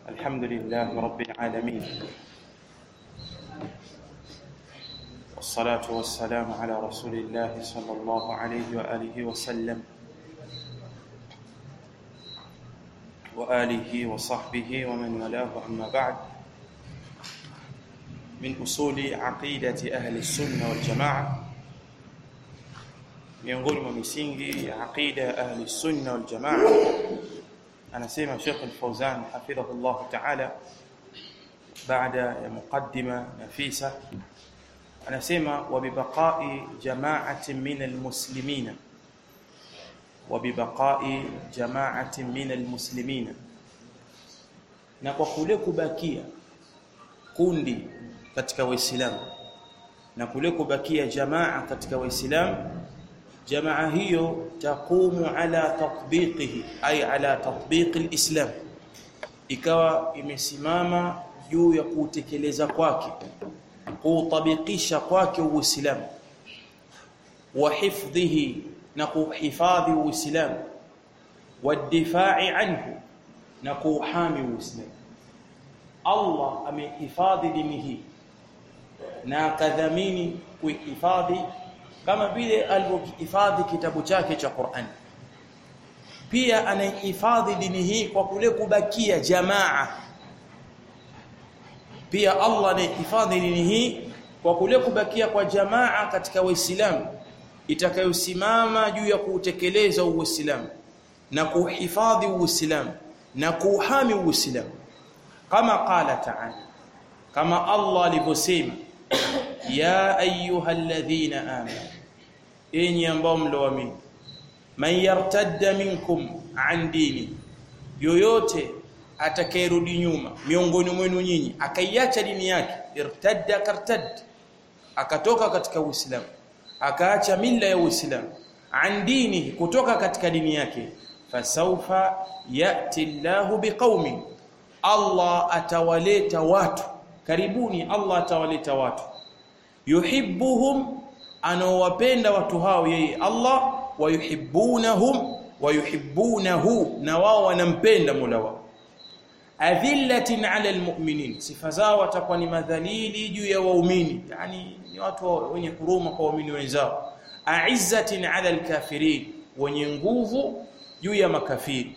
الحمد لله رب العالمين والصلاة والسلام على رسول الله صلى الله عليه وآله وسلم وآله وصحبه ومن والاه أما بعد من أصول عقيدة أهل السنة والجماعة miongoni mwa misingi ya aqida ahli sunna wal jamaa anasema Sheikh Al-Fawzan hafidhahullah ta'ala baada ya muqaddima nafisa anasema wa bibaqa'i jama'atin min al-muslimin wa bibaqa'i jama'atin min al-muslimin na kwa kule kubakia kundi katika waislamu na kule kubakia jamaa katika waislamu jamaa hiyo taqumu ala tatbiqihi ay ala tatbiqi alislam ikawa imesimama juu ya kutekeleza kwake kutabikisha kwake uislamu wa hifdhihi na kuhifadhi uislamu wa difai anhu na kuhami uislamu. Allah amehifadhi dini hii na akadhamini kuhifadhi kama vile alivyohifadhi kitabu chake cha Qur'an. Pia anahifadhi dini hii kwa kule kubakia jamaa. Pia Allah anahifadhi dini hii kwa kule kubakia kwa jamaa katika Waislamu itakayosimama juu ya kutekeleza Uislamu na kuhifadhi Uislamu na kuhami Uislamu. Kama qala ta'ala, kama Allah alivyosema, ya ayyuhalladhina amanu, enyi ambao mloamini, man yartadda minkum an dini, yoyote atakayerudi nyuma miongoni mwenu nyinyi akaiacha dini yake, irtadda kartad, akatoka katika Uislamu akaacha mila ya Uislamu, an dini, kutoka katika dini yake, fasawfa yati Allahu biqaumin, Allah atawaleta watu, karibuni Allah atawaleta watu, yuhibbuhum, anawapenda watu hao yeye Allah, wa yuhibbunahum wa yuhibbunahu, na wao wanampenda Mola wao. Adhillatin ala almu'minin, sifa zao watakuwa ni madhalili juu ya waumini, yani ni watu wenye huruma kwa waumini wenzao. A'izzatin ala alkafirin, wenye nguvu juu ya makafiri.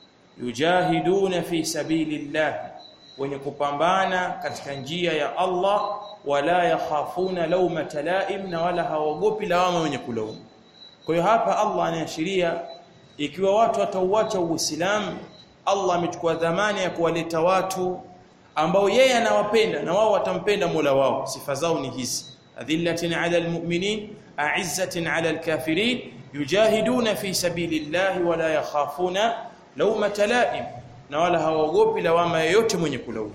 Yujahiduna fi sabilillah, wenye kupambana katika njia ya Allah, wala yakhafuna lawmata laim, na wala hawaogopi lawama wenye kulaumu. Kwa hiyo hapa Allah anaashiria ikiwa watu watauacha Uislamu, Allah amechukua dhamana ya kuwaleta watu ambao yeye anawapenda na wao watampenda Mola wao. Sifa zao ni hizi: adhillatin ala almu'minin, a'izzatin ala alkafirin, yujahiduna fi sabilillah wala yakhafuna lawmata laim, na wala hawaogopi lawama yoyote mwenye kulaumu.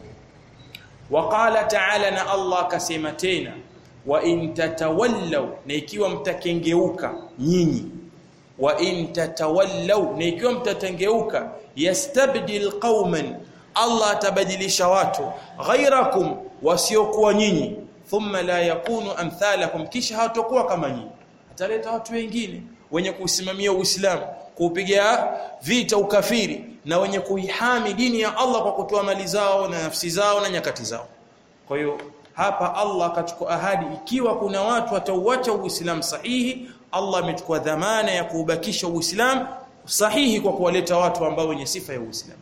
Waqala ta'ala, na Allah kasema tena, wa in tatawallaw, na ikiwa mtakengeuka nyinyi, wa in tatawallaw, na ikiwa mtatengeuka, yastabdil qauman, Allah atabadilisha watu, ghairakum, wasiokuwa nyinyi, thumma la yakunu amthalakum, kisha hatakuwa kama nyinyi, ataleta watu wengine wenye kusimamia Uislamu, kupiga vita ukafiri, na wenye kuihami dini ya Allah kwa kutoa mali zao na nafsi zao na nyakati zao. Kwa hiyo hapa Allah akachukua ahadi, ikiwa kuna watu watauacha Uislamu sahihi, Allah amechukua dhamana ya kuubakisha Uislamu sahihi kwa kuwaleta watu ambao wenye sifa ya Uislamu.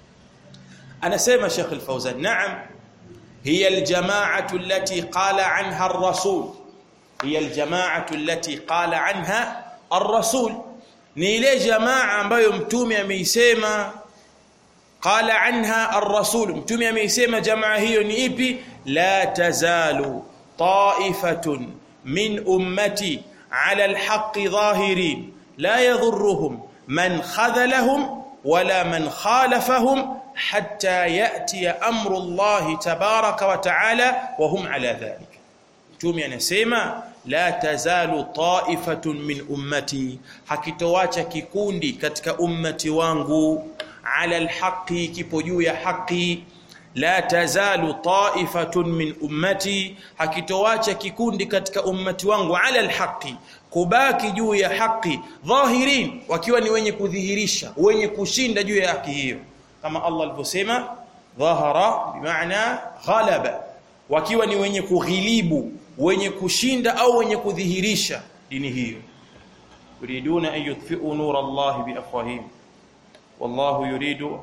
Anasema Sheikh Al-Fawzan, na'am, hiya al-jama'atu allati qala anha ar-rasul, hiya al-jama'atu allati qala anha ar-rasul, ni ile jamaa ambayo mtume ameisema. Qala anha ar-rasul, mtume ameisema jamaa hiyo ni ipi? La tazalu ta'ifatun min ummati ala al-haqqi dhahirin la yadhurruhum man khadhalahum wala man khalafahum hatta ya'ti amru Allah tabaraka wa ta'ala wa hum ala dhalik. Mtume anasema la tazalu ta'ifatun min ummati, hakitowacha kikundi katika ummati wangu, ala alhaqi, kipo juu ya haki. La tazalu ta'ifatun min ummati, hakitowacha kikundi katika ummati wangu, ala alhaqi, kubaki juu ya haki, dhahirin, wakiwa ni wenye kudhihirisha, wenye kushinda juu ya haki hiyo, kama Allah alivyosema dhahara bimaana ghalaba, wakiwa ni wenye kughilibu, wenye kushinda au wenye kudhihirisha dini hiyo. yuriduna an yudfi'u nura Allah bi afwahihim wallahu yuridu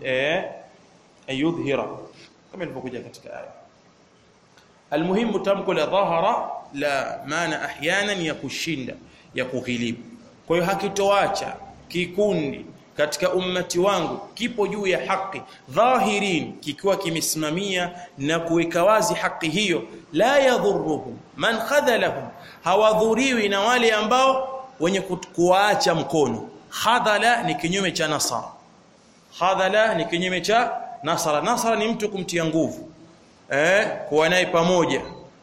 an yudhhira, kama ilivyokuja katika aya. Almuhimu tamko la dhahara la maana ahyanan ya kushinda, ya kughilibu. Kwa hiyo hakitoacha kikundi katika ummati wangu kipo juu ya haki dhahirin, kikiwa kimesimamia na kuweka wazi haki hiyo, la yadhurruhum man khadhalahum, hawadhuriwi na wale ambao wenye kuacha mkono. Khadhala ni kinyume cha nasara. Khadhala ni kinyume cha nasara. Nasara ni mtu kumtia nguvu, kuwa naye pamoja,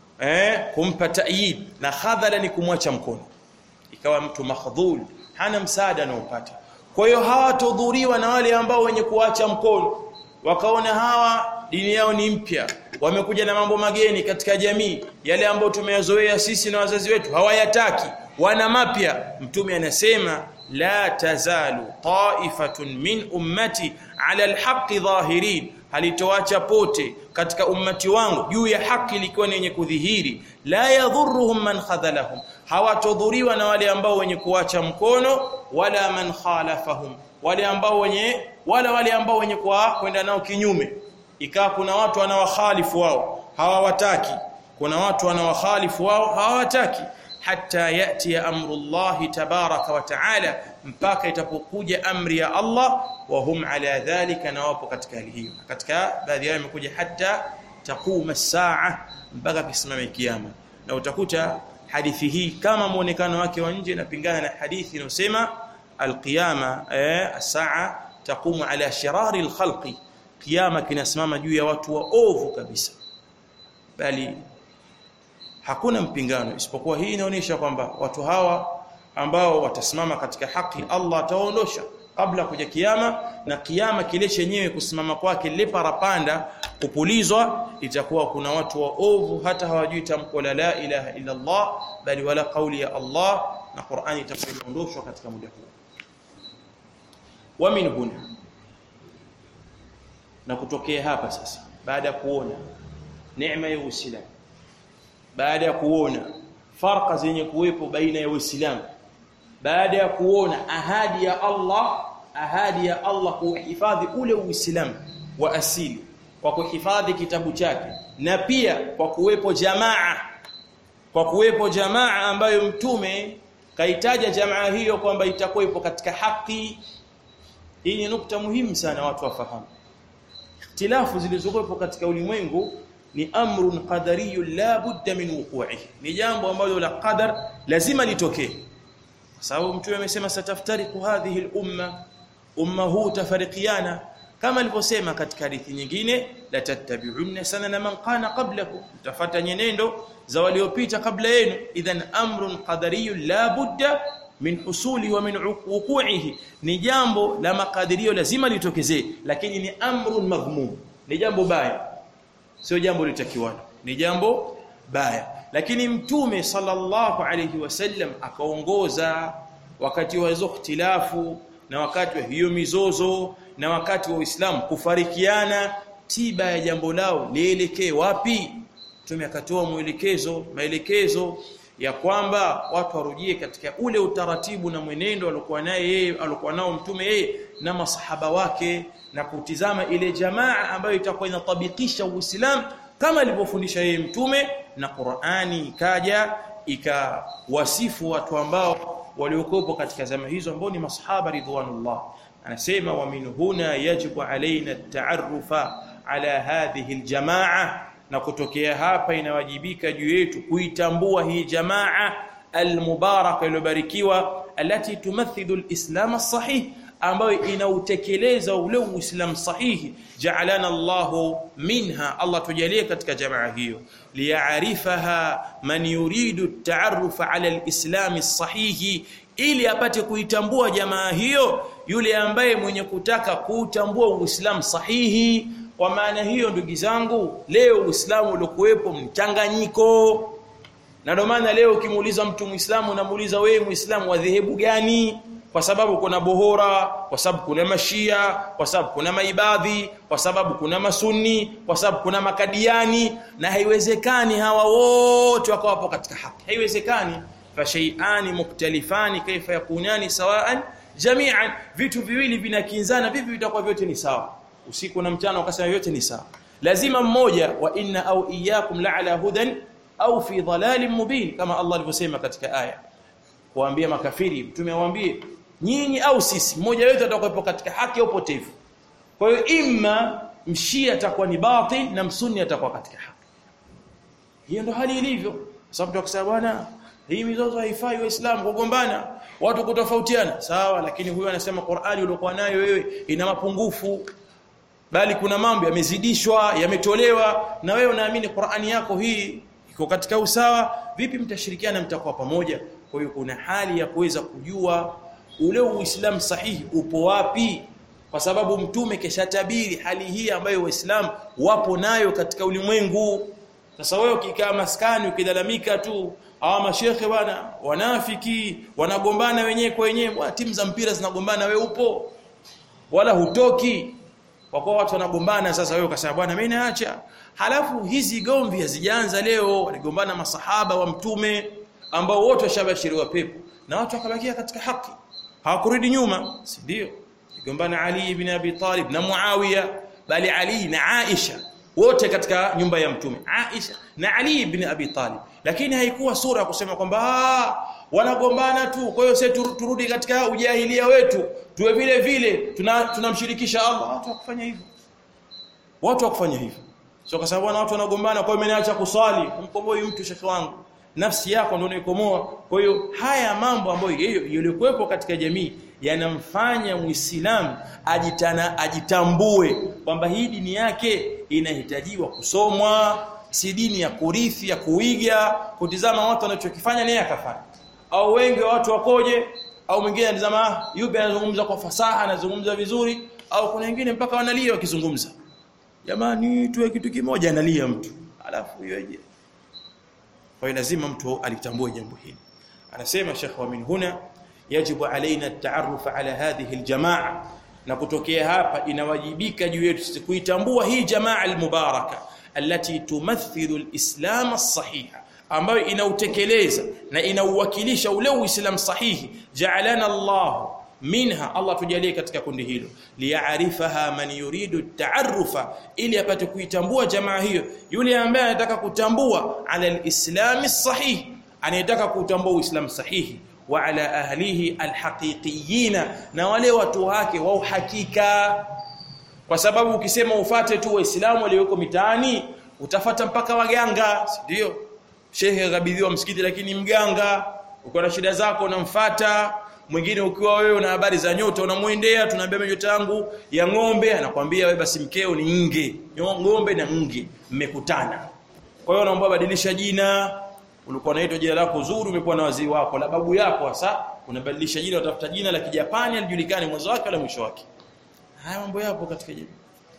kumpa ta'yid, na khadhala ni kumwacha mkono, ikawa mtu makhdhul, hana msaada anaopata. Kwa hiyo hawatodhuriwa na wale ambao wenye kuacha mkono, wakaona hawa dini yao ni mpya, wamekuja na mambo mageni katika jamii, yale ambayo tumeyazoea sisi na wazazi wetu hawayataki, wana mapya. Mtume anasema la tazalu ta'ifatun min ummati ala alhaqqi dhahirin, halitoacha pote katika ummati wangu juu ya haki likiwa ni yenye kudhihiri. La yadhurruhum man khadhalahum, hawatodhuriwa na wale ambao wenye kuacha mkono, wala man khalafahum, wale ambao wenye kwenda nao kinyume. Ikawa kuna watu wanawakhalifu wao hawawataki, kuna watu wanawakhalifu wao hawawataki, hatta yati amrullahi tabaraka wa taala, mpaka itapokuja amri ya Allah, wa hum ala dhalika, na wapo katika hali hiyo. Katika baadhi yao imekuja hatta taquma as-saa, mpaka kisimame kiyama. Na utakuta hadithi hii kama muonekano wake wa nje napingana na hadithi inayosema al-qiyama, as-saa taqumu ala shirari al-khalqi, kiyama kinasimama juu ya watu waovu kabisa. Bali hakuna mpingano, isipokuwa hii inaonyesha kwamba watu hawa ambao watasimama katika haki Allah ataondosha kabla kuja kiyama, na kiyama kile chenyewe kusimama kwake ile parapanda kupulizwa, itakuwa kuna watu waovu hata hawajui tamko la la ilaha illa Allah, bali wala kauli ya Allah, na Qur'ani itaondoshwa katika muda huu. Wa min huna, na kutokea hapa sasa, baada ya kuona neema ya Uislamu, baada ya kuona farqa zenye kuwepo baina ya Uislamu, baada ya kuona ahadi ya Allah kuhifadhi ule Uislamu wa asili kwa kuhifadhi kitabu chake, na pia kwa kuwepo jamaa ambayo mtume kaitaja jamaa hiyo kwamba itakuwepo katika haki. Hii ni nukta muhimu sana watu wafahamu. Ikhtilafu zilizokuwepo katika ulimwengu ni amrun qadariyun la budda min wuqu'ihi, ni jambo ambalo la qadar lazima litokee, kwa sababu mtume amesema sataftariqu hadhihi al-umma huu tafariqiana, kama alivyosema katika hadithi nyingine, la tattabi'unna sanana man kana qablakum, mtafuata nyenendo za waliopita kabla yenu. Idhan amrun qadariyun la budda min husuli wa min wuqu'ihi, ni jambo la makadirio lazima litokezee, lakini ni amrun madhmum, ni jambo baya, sio jambo litakiwalo, ni jambo baya. Lakini mtume sallallahu alayhi wasallam akaongoza wakati wa hizo ikhtilafu, na wakati wa hiyo mizozo, na wakati wa Uislamu kufarikiana, tiba ya jambo lao lielekee wapi? Mtume akatoa maelekezo ya kwamba watu warujie katika ule utaratibu na mwenendo alikuwa nao mtume yeye na masahaba wake, na kutizama ile jamaa ambayo itakuwa inatabikisha Uislamu kama alivyofundisha yeye mtume. Na Qur'ani ikaja ikawasifu watu ambao waliokuwa katika zama hizo ambao ni masahaba ridwanullah. Anasema wa min huna yajibu alaina at-ta'arrufa ala hadhihi al-jamaa, na kutokea hapa inawajibika juu yetu kuitambua hii jamaa al-mubaraka iliyobarikiwa, alati tumathilu al-islam as-sahih, ambayo inautekeleza ule Uislamu sahihi. Ja'alana Allahu minha, Allah tujalie katika jamaa hiyo. Liya'rifaha man yuridu at-ta'arruf 'ala al-islam as-sahih, ili apate kuitambua jamaa hiyo yule ambaye mwenye kutaka kuutambua Uislamu sahihi. Kwa maana hiyo, ndugu zangu, leo Uislamu uliokuwepo mchanganyiko, na ndio maana leo ukimuuliza mtu Muislamu unamuuliza wewe Muislamu wa dhehebu gani? kwa sababu kuna bohora, kwa sababu kuna mashia, kwa sababu kuna maibadhi, kwa sababu kuna masunni, kwa sababu kuna makadiani, na haiwezekani hawa wote wakawa hapo katika haki. Haiwezekani. Fa shay'ani muktalifani kaifa yakunani sawa'an jami'an, vitu viwili vinakinzana vipi vitakuwa vyote ni sawa? Usiku na mchana wakasema vyote ni sawa. Lazima mmoja, wa inna au iyyakum la'ala hudan au fi dhalalin mubin, kama Allah alivyosema katika aya kuambia makafiri, mtume awaambie nyinyi au sisi, mmoja wetu atakuwa katika haki au potevu. Kwa hiyo imma mshia atakuwa ni batil na msunni atakuwa katika haki. Hiyo ndo hali ilivyo. Sababu tukisema bwana hii mizozo haifai waislamu kugombana, watu kutofautiana, sawa, lakini huyu anasema Qur'ani uliokuwa nayo wewe ina mapungufu, bali kuna mambo yamezidishwa, yametolewa, na wewe unaamini Qur'ani yako hii iko katika usawa, vipi mtashirikiana, mtakuwa pamoja? Kwa hiyo kuna hali ya kuweza kujua ule Uislamu sahihi upo wapi, kwa sababu mtume keshatabiri hali hii ambayo waislamu wapo nayo katika ulimwengu. Sasa wewe ukikaa maskani ukilalamika tu, hawa mashekhe bwana wanafiki, wanagombana wenyewe kwa wenyewe, timu za mpira zinagombana, wewe upo wala hutoki, kwa kuwa watu wanagombana. Sasa wewe ukasema bwana mimi naacha. Halafu hizi gomvi hazijaanza leo, waligombana masahaba wa mtume ambao wote washabashiriwa pepo na watu wakabakia katika haki, hawakurudi nyuma, si ndio? Gombana Ali ibn Abi Talib na Muawiya, bali Ali na Aisha wote katika nyumba ya mtume, Aisha na Ali ibn Abi Talib. Lakini haikuwa sura kusema kwamba wanagombana tu, kwa hiyo sisi turudi katika ujahilia wetu tuwe vile vile tunamshirikisha Allah. Watu wakufanya hivyo, watu wakufanya hivyo, sio kwa sababu watu wanagombana kwa hiyo nimeacha kusali. Mkomboi mtu, shekhi wangu, nafsi yako ndio unaikomoa. Kwa hiyo haya mambo ambayo yalikuwepo katika jamii yanamfanya Muislamu ajitambue kwamba hii dini yake inahitajiwa kusomwa, si dini ya kurithi, ya kuiga, kutizama watu wanachokifanya naye akafanya. Au wengi wa watu wakoje, au mwingine anatazama yupi anazungumza kwa fasaha, anazungumza vizuri, au kuna wengine mpaka wanalia wakizungumza. Jamani tuwe kitu kimoja, analia mtu, alafu yoje. Kwa hiyo lazima mtu alitambue jambo hili. Anasema Sheikh, wa min huna yajibu alaina at-ta'arruf ala hadhihi al-jamaa, na kutokea hapa inawajibika juu yetu sisi kuitambua hii jamaa al-mubaraka allati tumathilu al-islam as-sahiha, ambayo inautekeleza na inauwakilisha ule uislamu sahihi. Ja'alana Allah minha, Allah tujalie katika kundi hilo. Li'arifaha man yuridu at-ta'arrufa, ili apate kuitambua jamaa hiyo yule ambaye anataka kutambua ala al-islam as-sahih, anayetaka kutambua uislamu sahihi, wa ala ahlihi al-haqiqiyyin, na wale watu wake wa uhakika. Kwa sababu ukisema ufate tu waislamu walioko mitaani, utafata mpaka waganga, ndio shehe gabidhiwa msikiti lakini mganga. Uko na shida zako unamfuata. Mwingine ukiwa wewe una habari za nyota unamwendea, tunaambia nyota yangu ya ng'ombe, anakuambia wewe basi mkeo ni nge, ng'ombe na nge mmekutana. Kwa hiyo unaomba badilisha jina, ulikuwa unaitwa jina lako zuri, umekuwa na wazee wako la babu yako, sasa unabadilisha jina, utafuta jina la Kijapani alijulikane mwanzo wake wala mwisho wake. Haya mambo yapo katika jamii.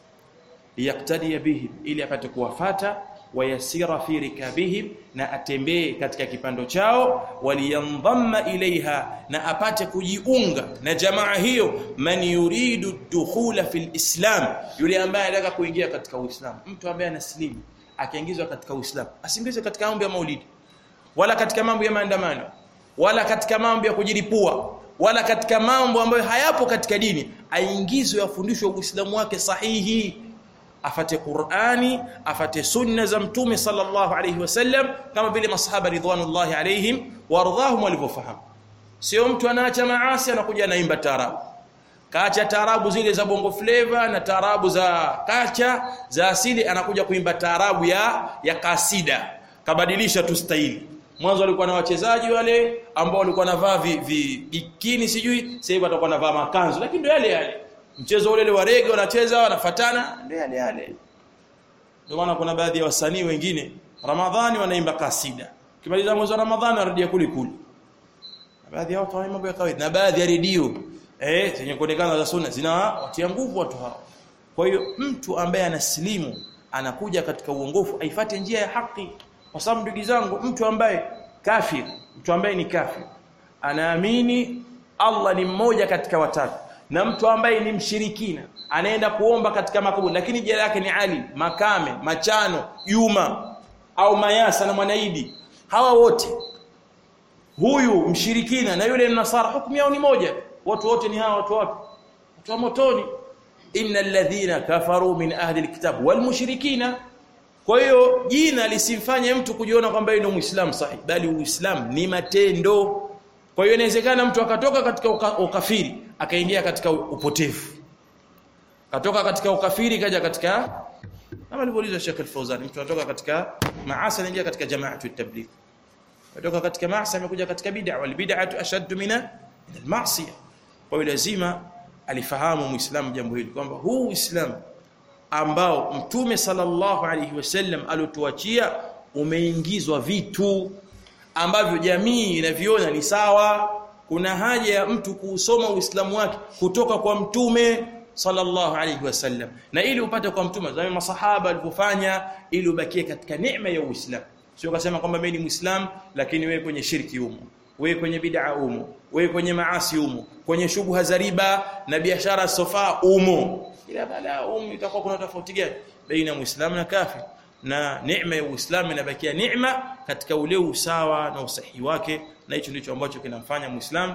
Yaktadi bihim, ili apate kuwafata, wayasira fi rikabihim, na atembee katika kipando chao, waliyandhamma ilaiha, na apate kujiunga na jamaa hiyo. Man yuridu dukhula fil islam, yule ambaye anataka kuingia katika Uislamu. Mtu ambaye anaslimu akiingizwa katika Uislamu, asiingizwe katika mambo ya maulidi, wala katika mambo ya maandamano, wala katika mambo ya kujilipua, wala katika mambo ambayo hayapo katika dini. Aingizwe, afundishwe Uislamu wake sahihi, afate Qur'ani, afate sunna za mtume sallallahu alayhi wasallam, kama vile masahaba ridwanullahi alayhim waradhahum walivyofahamu. Sio mtu anaacha maasi anakuja anaimba taarabu, kaacha taarabu zile za bongo flavor na taarabu za kacha za asili, anakuja kuimba taarabu ya kasida, kabadilisha tu staili. Mwanzo walikuwa na wachezaji wale ambao walikuwa wanavaa bikini sijui, sasa hivi watakuwa wanavaa makanzu, lakini ndio yale mchezo ule wa rege wanacheza wanafatana, ndio yale. Ndio maana kuna baadhi ya wasanii wengine Ramadhani wanaimba kasida, kimaliza mwezi wa Ramadhani wanarudia kule. Na baadhi ya watu wana mambo ya kawaida, na baadhi ya redio zenye kuonekana za sunna zinawatia nguvu watu hao. Kwa hiyo mtu ambaye anaslimu anakuja katika uongofu aifuate njia ya haki. Kwa sababu ndugu zangu, mtu ambaye kafir, mtu ambaye ni kafir anaamini Allah ni mmoja katika watatu, na mtu ambaye ni mshirikina anaenda kuomba katika makaburi lakini jina lake ni Ali, Makame, Machano, Juma au Mayasa na Mwanaidi, hawa wote, huyu mshirikina na yule mnasara, hukumu yao ni moja. Watu wote ni hawa watu wapi? Watu wa motoni. Innal ladhina kafaru min ahli alkitab wal mushrikina. Kwa hiyo jina lisimfanye mtu kujiona kwamba yeye ni Muislamu sahihi, bali Uislamu ni matendo. Kwa hiyo inawezekana mtu akatoka katika ukafiri akaingia katika upotevu, katoka katika ukafiri kaja katika, kama alivyouliza Sheikh Al-Fawzan, mtu anatoka katika maasi anaingia katika jamaatu at-tabligh, kutoka katika maasi amekuja katika bid'a, wal bid'atu ashaddu min al-ma'siyah. Kwa hiyo lazima alifahamu Muislamu jambo hili kwamba huu Uislamu ambao Mtume sallallahu alayhi wasallam alituachia umeingizwa vitu ambavyo jamii inaviona ni sawa. Kuna haja ya mtu kuusoma Uislamu wake kutoka kwa Mtume sallallahu alayhi wasallam, na ili upate kwa Mtume zama masahaba alipofanya, ili ubakie katika neema ya Uislamu. Sio kusema kwamba mimi ni Muislamu lakini wewe kwenye shirki humo, wewe kwenye bid'a humo, wewe kwenye maasi humo, kwenye shubha za riba na biashara sofa humo. Ila bala itakuwa kuna tofauti gani baina Muislamu na kafir? Na neema ya Uislamu inabakia neema katika ule usawa na usahihi wake, na hicho ndicho ambacho kinamfanya Muislamu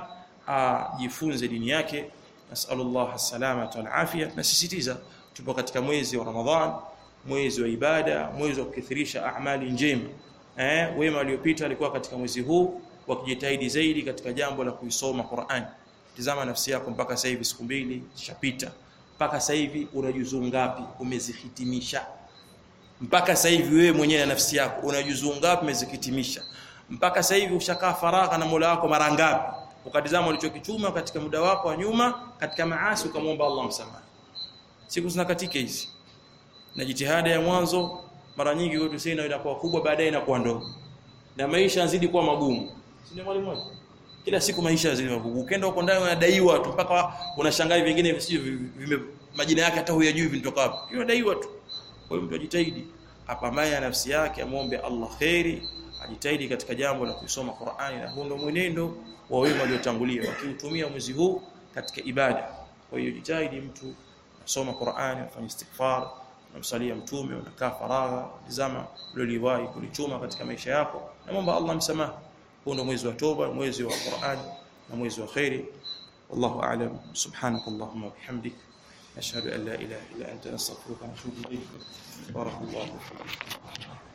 ajifunze dini yake. Nasallallahu as-salamata wal afia. Nasisitiza tupo katika mwezi wa Ramadhan, mwezi wa ibada, mwezi wa kukithirisha amali njema. Wema waliopita walikuwa katika mwezi huu wakijitahidi zaidi katika jambo la kuisoma Qur'an. Tazama nafsi yako mpaka sasa hivi siku 2 zishapita. Mpaka sasa hivi una juzuu ngapi umezihitimisha? Mpaka sasa hivi wewe mwenyewe na nafsi yako una juzuu ngapi umezihitimisha? Mpaka sasa hivi ushakaa faragha na Mola wako mara ngapi? Ukatizama ulichokichuma katika muda wako wa nyuma katika maasi, ukamwomba Allah msamaha. Siku zinakatika hizi, na jitihada ya mwanzo mara nyingi kwetu sisi inakuwa kubwa, baadaye inakuwa ndogo, na maisha yanazidi kuwa magumu. Si mwalimu wangu, kila siku maisha yanazidi magumu. Ukienda huko ndani unadaiwa tu mpaka unashangaa vingine visio majina yake hata huyajui vinatoka wapi, unadaiwa tu. Kwa hiyo mtu ajitahidi apambane nafsi yake, amwombe Allah khairi, ajitahidi katika jambo la kusoma Qur'ani, na huo ndio mwenendo wa wema waliotangulia wakiutumia mwezi huu katika ibada. Kwa hiyo jitahidi mtu asome Qur'ani, afanye istighfar, namsalia Mtume, unakaa faragha, tazama uliwahi kulichuma katika maisha yako, na muomba Allah msamaha. Huu ndio mwezi wa toba, mwezi wa Qur'ani na mwezi wa khairi. Wallahu a'lam. Subhanakallahumma wa bihamdik, ashhadu an la ilaha illa anta, astaghfiruka wa atubu ilayk. Barakallahu fiik.